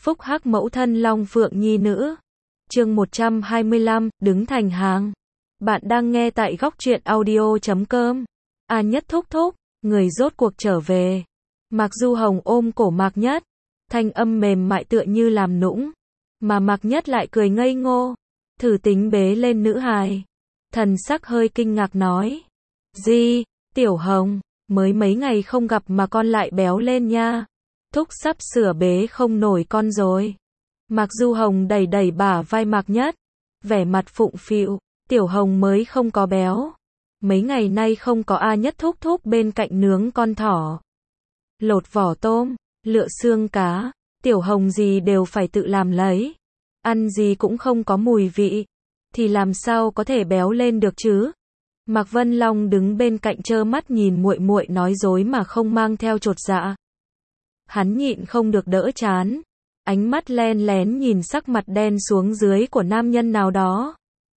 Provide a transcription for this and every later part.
Phúc hắc mẫu thân Long Phượng nhi nữ. Chương 125, đứng thành hàng. Bạn đang nghe tại góc truyện audio.com. Nhất thúc thúc, người rốt cuộc trở về. Mạc Du Hồng ôm cổ Mạc Nhất, thanh âm mềm mại tựa như làm nũng, mà Mạc Nhất lại cười ngây ngô, thử tính bế lên nữ hài. Thần sắc hơi kinh ngạc nói: "Gì, Tiểu Hồng, mới mấy ngày không gặp mà con lại béo lên nha. Thúc sắp sửa bế không nổi con rồi." Mạc Du Hồng đẩy đẩy bả vai Mạc Nhất, vẻ mặt phụng phịu: "Tiểu Hồng mới không có béo. Mấy ngày nay không có A Nhất thúc thúc bên cạnh nướng con thỏ, lột vỏ tôm, lựa xương cá, Tiểu Hồng gì đều phải tự làm lấy. Ăn gì cũng không có mùi vị, thì làm sao có thể béo lên được chứ?" Mạc Vân Long đứng bên cạnh trơ mắt nhìn muội muội nói dối mà không mang theo chột dạ. Hắn nhịn không được đỡ chán, ánh mắt len lén nhìn sắc mặt đen xuống dưới của nam nhân nào đó.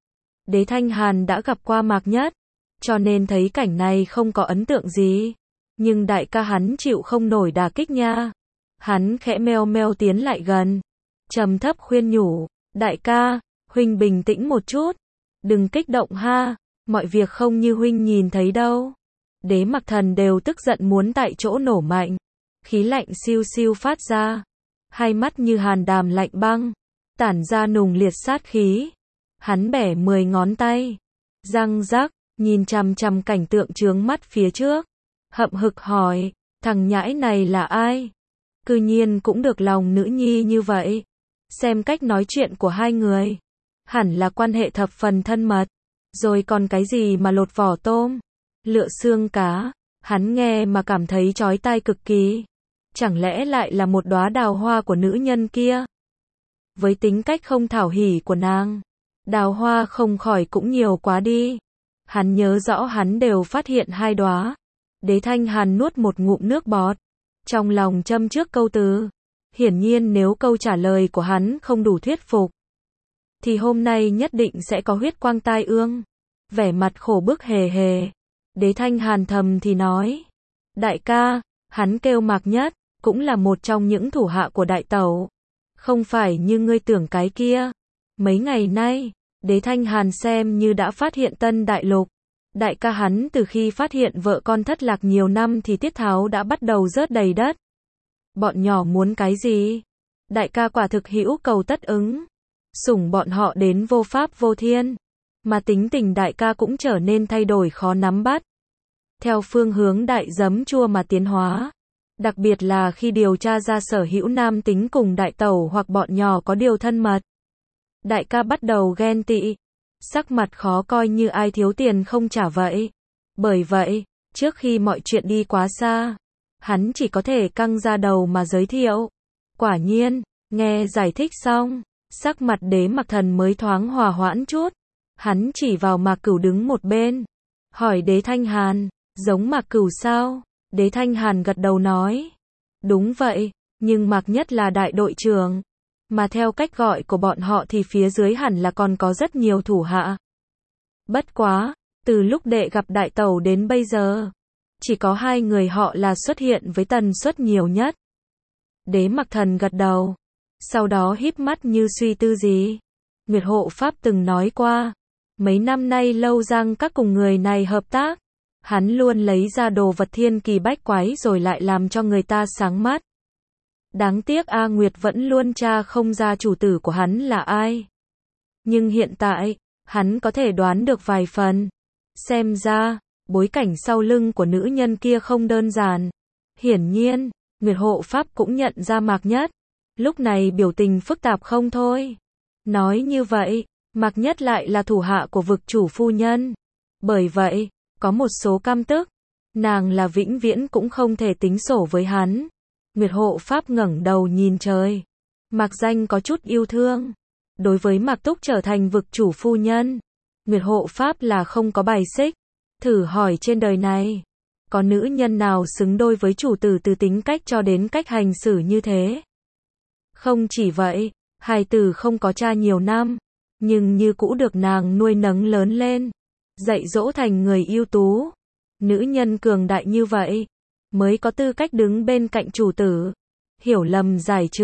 Đế Thanh Hàn đã gặp qua Mạc Nhất, cho nên thấy cảnh này không có ấn tượng gì. Nhưng đại ca hắn chịu không nổi đả kích nha. Hắn khẽ meo meo tiến lại gần, trầm thấp khuyên nhủ: "Đại ca, huynh bình tĩnh một chút, đừng kích động ha, mọi việc không như huynh nhìn thấy đâu." Đế Mặc Thần đều tức giận muốn tại chỗ nổ mạnh, khí lạnh siêu siêu phát ra, hai mắt như hàn đàm lạnh băng, tản ra nùng liệt sát khí. Hắn bẻ 10 ngón tay, răng rắc, nhìn chằm chằm cảnh tượng chướng mắt phía trước, hậm hực hỏi: "Thằng nhãi này là ai? Cư nhiên cũng được lòng nữ nhi như vậy." Xem cách nói chuyện của hai người, hẳn là quan hệ thập phần thân mật. Rồi còn cái gì mà lột vỏ tôm, lựa xương cá, hắn nghe mà cảm thấy chói tai cực kỳ. Chẳng lẽ lại là một đóa đào hoa của nữ nhân kia? Với tính cách không thảo hỉ của nàng, đào hoa không khỏi cũng nhiều quá đi. Hắn nhớ rõ hắn đều phát hiện 2 đóa. Đế Thanh Hàn nuốt một ngụm nước bọt, trong lòng châm trước câu từ. Hiển nhiên nếu câu trả lời của hắn không đủ thuyết phục, thì hôm nay nhất định sẽ có huyết quang tai ương. Vẻ mặt khổ bức hề hề, Đế Thanh Hàn thầm thì nói: "Đại ca, hắn kêu Mạc Nhất, cũng là một trong những thủ hạ của đại tẩu. Không phải như ngươi tưởng cái kia." Mấy ngày nay, Đế Thanh Hàn xem như đã phát hiện tân đại lục. Đại ca hắn từ khi phát hiện vợ con thất lạc nhiều năm thì tiết tháo đã bắt đầu rớt đầy đất. Bọn nhỏ muốn cái gì, đại ca quả thực hữu cầu tất ứng, sủng bọn họ đến vô pháp vô thiên. Mà tính tình đại ca cũng trở nên thay đổi khó nắm bắt, theo phương hướng đại giấm chua mà tiến hóa. Đặc biệt là khi điều tra ra sở hữu nam tính cùng đại tẩu hoặc bọn nhỏ có điều thân mật, đại ca bắt đầu ghen tị, sắc mặt khó coi như ai thiếu tiền không trả vậy. Bởi vậy, trước khi mọi chuyện đi quá xa, hắn chỉ có thể căng ra đầu mà giới thiệu. Quả nhiên, nghe giải thích xong, sắc mặt Đế Mặc Thần mới thoáng hòa hoãn chút. Hắn chỉ vào Mạc Cửu đứng một bên, hỏi Đế Thanh Hàn: "Giống Mạc Cửu sao?" Đế Thanh Hàn gật đầu nói: "Đúng vậy, nhưng Mạc Nhất là đại đội trưởng, mà theo cách gọi của bọn họ thì phía dưới hẳn là còn có rất nhiều thủ hạ. Bất quá, từ lúc đệ gặp đại tẩu đến bây giờ, chỉ có 2 người họ là xuất hiện với tần suất nhiều nhất." Đế Mặc Thần gật đầu, sau đó híp mắt như suy tư gì. Nguyệt Hộ Pháp từng nói qua, mấy năm nay Lâu Giang các cùng người này hợp tác, hắn luôn lấy ra đồ vật thiên kỳ bách quái rồi lại làm cho người ta sáng mắt. Đáng tiếc A Nguyệt vẫn luôn tra không ra chủ tử của hắn là ai. Nhưng hiện tại, hắn có thể đoán được vài phần. Xem ra, bối cảnh sau lưng của nữ nhân kia không đơn giản. Hiển nhiên, Nguyệt Hộ Pháp cũng nhận ra Mạc Nhất, lúc này biểu tình phức tạp không thôi. Nói như vậy, Mạc Nhất lại là thủ hạ của vực chủ phu nhân. Bởi vậy, có một số căm tức, nàng là vĩnh viễn cũng không thể tính sổ với hắn. Nguyệt Hộ Pháp ngẩng đầu nhìn trời. Mạc Danh có chút yêu thương. Đối với Mạc Túc trở thành vực chủ phu nhân, Nguyệt Hộ Pháp là không có bài xích. Thử hỏi trên đời này, có nữ nhân nào xứng đôi với chủ tử từ tính cách cho đến cách hành xử như thế? Không chỉ vậy, hài tử không có cha nhiều năm, nhưng như cũ được nàng nuôi nấng lớn lên, dạy dỗ thành người ưu tú. Nữ nhân cường đại như vậy, mới có tư cách đứng bên cạnh chủ tử. Hiểu lầm giải trừ,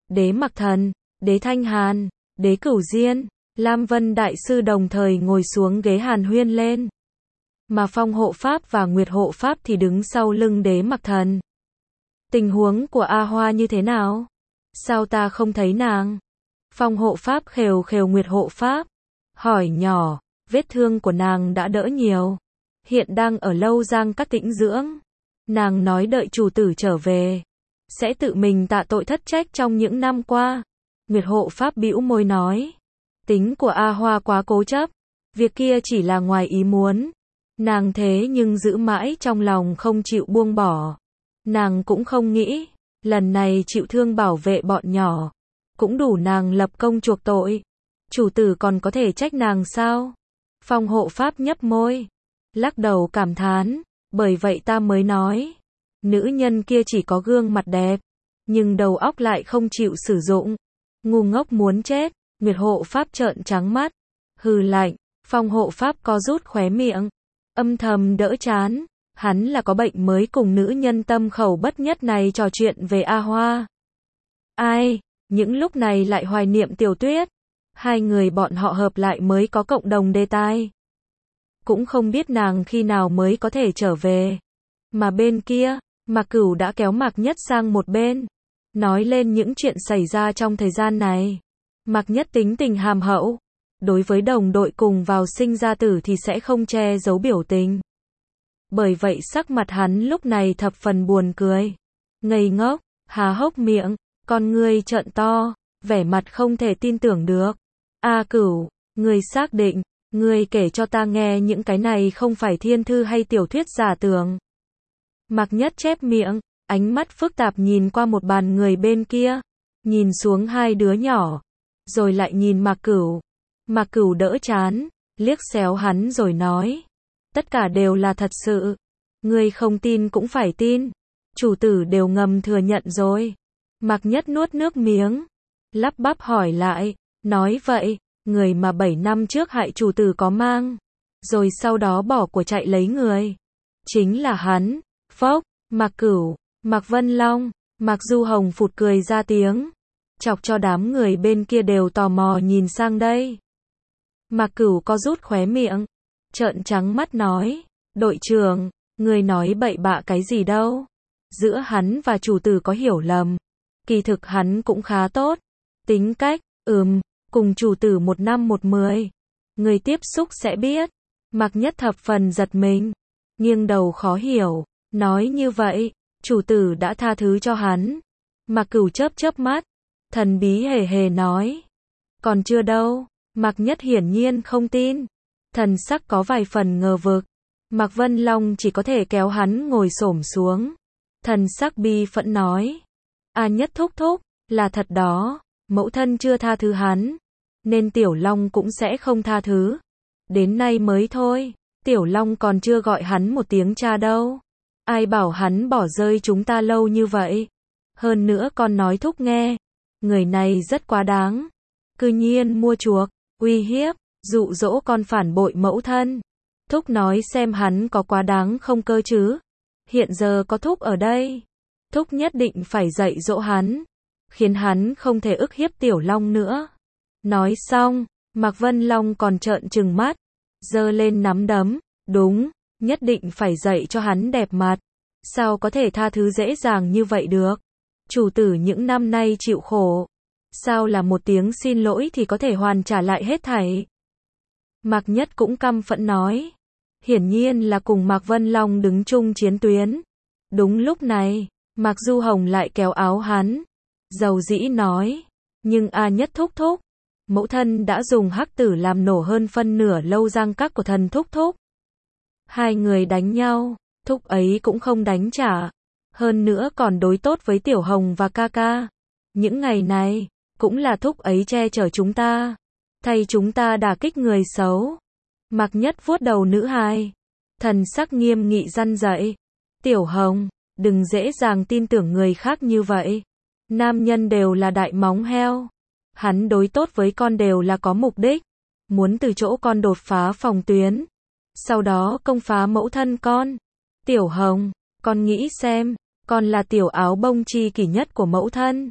Đế Mặc Thần, Đế Thanh Hàn, Đế Cửu Diên, Lam Vân Đại Sư đồng thời ngồi xuống ghế hàn huyên lên. Mà Phong Hộ Pháp và Nguyệt Hộ Pháp thì đứng sau lưng Đế Mặc Thần. Tình huống của A Hoa như thế nào? Sao ta không thấy nàng? Phong Hộ Pháp khều khều Nguyệt Hộ Pháp. Hỏi nhỏ, vết thương của nàng đã đỡ nhiều. Hiện đang ở Lâu Giang Các tĩnh dưỡng. Nàng nói đợi chủ tử trở về. Sẽ tự mình tạ tội thất trách trong những năm qua. Nguyệt Hộ Pháp bĩu môi nói. Tính của A Hoa quá cố chấp. Việc kia chỉ là ngoài ý muốn. Nàng thế nhưng giữ mãi trong lòng không chịu buông bỏ. Nàng cũng không nghĩ. Lần này chịu thương bảo vệ bọn nhỏ. Cũng đủ nàng lập công chuộc tội. Chủ tử còn có thể trách nàng sao? Phong Hộ Pháp nhấp môi. Lắc đầu cảm thán. Bởi vậy ta mới nói. Nữ nhân kia chỉ có gương mặt đẹp. Nhưng đầu óc lại không chịu sử dụng. Ngu ngốc muốn chết. Nguyệt Hộ Pháp trợn trắng mắt. Hừ lạnh. Phong Hộ Pháp co rút khóe miệng. Âm thầm đỡ chán. Hắn là có bệnh mới cùng nữ nhân tâm khẩu bất nhất này trò chuyện về A Hoa. Ai, những lúc này lại hoài niệm Tiểu Tuyết. Hai người bọn họ hợp lại mới có cộng đồng đề tài. Cũng không biết nàng khi nào mới có thể trở về. Mà bên kia, Mạc Cửu đã kéo Mạc Nhất sang một bên. Nói lên những chuyện xảy ra trong thời gian này. Mạc Nhất tính tình hàm hậu. Đối với đồng đội cùng vào sinh ra tử thì sẽ không che giấu biểu tình. Bởi vậy sắc mặt hắn lúc này thập phần buồn cười. Ngây ngốc, há hốc miệng, con ngươi trợn to, vẻ mặt không thể tin tưởng được. A Cửu, ngươi xác định, ngươi kể cho ta nghe những cái này không phải thiên thư hay tiểu thuyết giả tưởng. Mạc Nhất chép miệng, ánh mắt phức tạp nhìn qua một bàn người bên kia, nhìn xuống hai đứa nhỏ, rồi lại nhìn Mạc Cửu. Mạc Cửu đỡ chán, liếc xéo hắn rồi nói. Tất cả đều là thật sự. Ngươi không tin cũng phải tin. Chủ tử đều ngầm thừa nhận rồi. Mạc Nhất nuốt nước miếng. Lắp bắp hỏi lại. Nói vậy, người mà 7 năm trước hại chủ tử có mang. Rồi sau đó bỏ của chạy lấy người. Chính là hắn. Phốc, Mạc Cửu, Mạc Vân Long, Mạc Du Hồng phụt cười ra tiếng. Chọc cho đám người bên kia đều tò mò nhìn sang đây. Mạc Cửu co rút khóe miệng. Trợn trắng mắt nói. Đội trưởng, người nói bậy bạ cái gì đâu. Giữa hắn và chủ tử có hiểu lầm. Kỳ thực hắn cũng khá tốt. Tính cách, cùng chủ tử 1 năm 1 10. Người tiếp xúc sẽ biết. Mạc Nhất thập phần giật mình. Nghiêng đầu khó hiểu. Nói như vậy, chủ tử đã tha thứ cho hắn. Mạc Cửu chớp chớp mắt. Thần bí hề hề nói. Còn chưa đâu. Mạc Nhất hiển nhiên không tin. Thần sắc có vài phần ngờ vực. Mạc Vân Long chỉ có thể kéo hắn ngồi xổm xuống. Thần sắc bi phẫn nói. A Nhất thúc thúc, là thật đó. Mẫu thân chưa tha thứ hắn. Nên Tiểu Long cũng sẽ không tha thứ. Đến nay mới thôi. Tiểu Long còn chưa gọi hắn một tiếng cha đâu. Ai bảo hắn bỏ rơi chúng ta lâu như vậy. Hơn nữa con nói thúc nghe. Người này rất quá đáng. Cư nhiên mua chuộc, uy hiếp, dụ dỗ con phản bội mẫu thân. Thúc nói xem hắn có quá đáng không cơ chứ. Hiện giờ có thúc ở đây. Thúc nhất định phải dạy dỗ hắn. Khiến hắn không thể ức hiếp Tiểu Long nữa. Nói xong, Mạc Vân Long còn trợn trừng mắt. Giơ lên nắm đấm. Đúng, nhất định phải dạy cho hắn đẹp mặt. Sao có thể tha thứ dễ dàng như vậy được. Chủ tử những năm nay chịu khổ. Sao là một tiếng xin lỗi thì có thể hoàn trả lại hết thảy. Mạc Nhất cũng căm phẫn nói. Hiển nhiên là cùng Mạc Vân Long đứng chung chiến tuyến. Đúng lúc này, Mạc Du Hồng lại kéo áo hắn. Dầu dĩ nói. Nhưng A Nhất thúc thúc. Mẫu thân đã dùng hắc tử làm nổ hơn phân nửa Lâu Giang Các của thần thúc thúc. Hai người đánh nhau, thúc ấy cũng không đánh trả. Hơn nữa còn đối tốt với Tiểu Hồng và ca ca. Những ngày này, cũng là thúc ấy che chở chúng ta. Thay chúng ta đả kích người xấu. Mạc Nhất vuốt đầu nữ hài. Thần sắc nghiêm nghị răn dạy. Tiểu Hồng, đừng dễ dàng tin tưởng người khác như vậy. Nam nhân đều là đại móng heo. Hắn đối tốt với con đều là có mục đích. Muốn từ chỗ con đột phá phòng tuyến. Sau đó công phá mẫu thân con. Tiểu Hồng, con nghĩ xem, con là tiểu áo bông chi kỷ nhất của mẫu thân.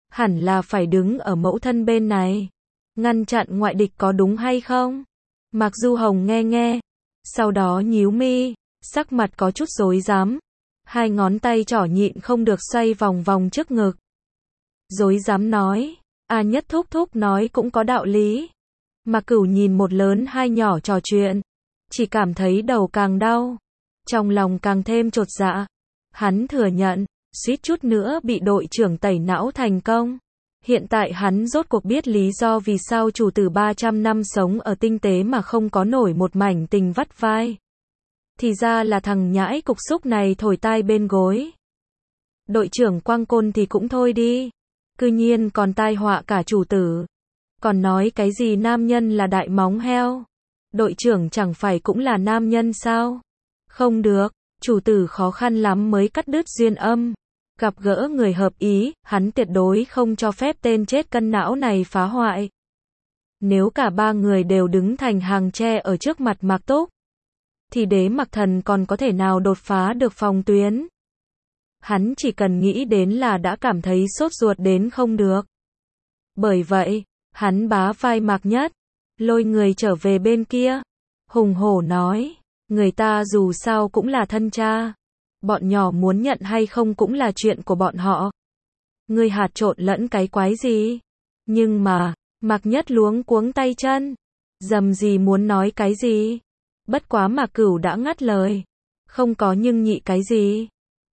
hẳn là phải đứng ở mẫu thân bên này, ngăn chặn ngoại địch có đúng hay không? Mạc Du Hồng nghe nghe, sau đó nhíu mi, sắc mặt có chút rối rắm, hai ngón tay trỏ nhịn không được xoay vòng vòng trước ngực. Rối rắm nói, Nhất thúc thúc nói cũng có đạo lý. Mạc Cửu nhìn một lớn hai nhỏ trò chuyện, chỉ cảm thấy đầu càng đau, trong lòng càng thêm chột dạ. Hắn thừa nhận, suýt chút nữa bị đội trưởng tẩy não thành công. Hiện tại hắn rốt cuộc biết lý do vì sao chủ tử 300 năm sống ở tinh tế mà không có nổi một mảnh tình vắt vai. Thì ra là thằng nhãi cục xúc này thổi tai bên gối. Đội trưởng Quang Côn thì cũng thôi đi, cư nhiên còn tai họa cả chủ tử. Còn nói cái gì nam nhân là đại móng heo. Đội trưởng chẳng phải cũng là nam nhân sao? Không được, chủ tử khó khăn lắm mới cắt đứt duyên âm. Gặp gỡ người hợp ý, hắn tuyệt đối không cho phép tên chết cân não này phá hoại. Nếu cả ba người đều đứng thành hàng tre ở trước mặt Mạc Túc, thì Đế Mặc Thần còn có thể nào đột phá được phòng tuyến? Hắn chỉ cần nghĩ đến là đã cảm thấy sốt ruột đến không được. Bởi vậy, hắn bá vai Mạc Nhất, lôi người trở về bên kia, hùng hổ nói, người ta dù sao cũng là thân cha, bọn nhỏ muốn nhận hay không cũng là chuyện của bọn họ. Ngươi hạt trộn lẫn cái quái gì? Nhưng mà, Mạc Nhất luống cuống tay chân, dầm gì muốn nói cái gì? Bất quá Mạc Cửu đã ngắt lời, không có nhưng nhị cái gì?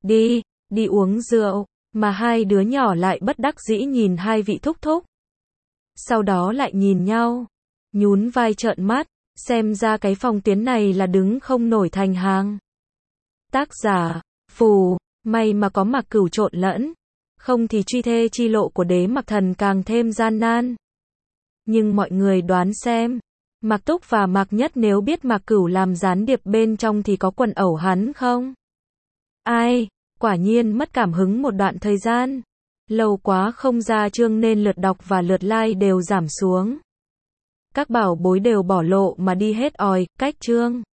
Đi uống rượu, mà hai đứa nhỏ lại bất đắc dĩ nhìn hai vị thúc thúc. Sau đó lại nhìn nhau, nhún vai trợn mắt, xem ra cái phòng tuyến này là đứng không nổi thành hàng. Tác giả, Phù, may mà có Mạc Cửu trộn lẫn, không thì truy thê chi lộ của Đế Mặc Thần càng thêm gian nan. Nhưng mọi người đoán xem, Mạc Túc và Mạc Nhất nếu biết Mạc Cửu làm gián điệp bên trong thì có quần ẩu hắn không? Ai, quả nhiên mất cảm hứng một đoạn thời gian. Lâu quá không ra chương nên lượt đọc và lượt like đều giảm xuống. Các bảo bối đều bỏ lộ mà đi hết òi, cách chương.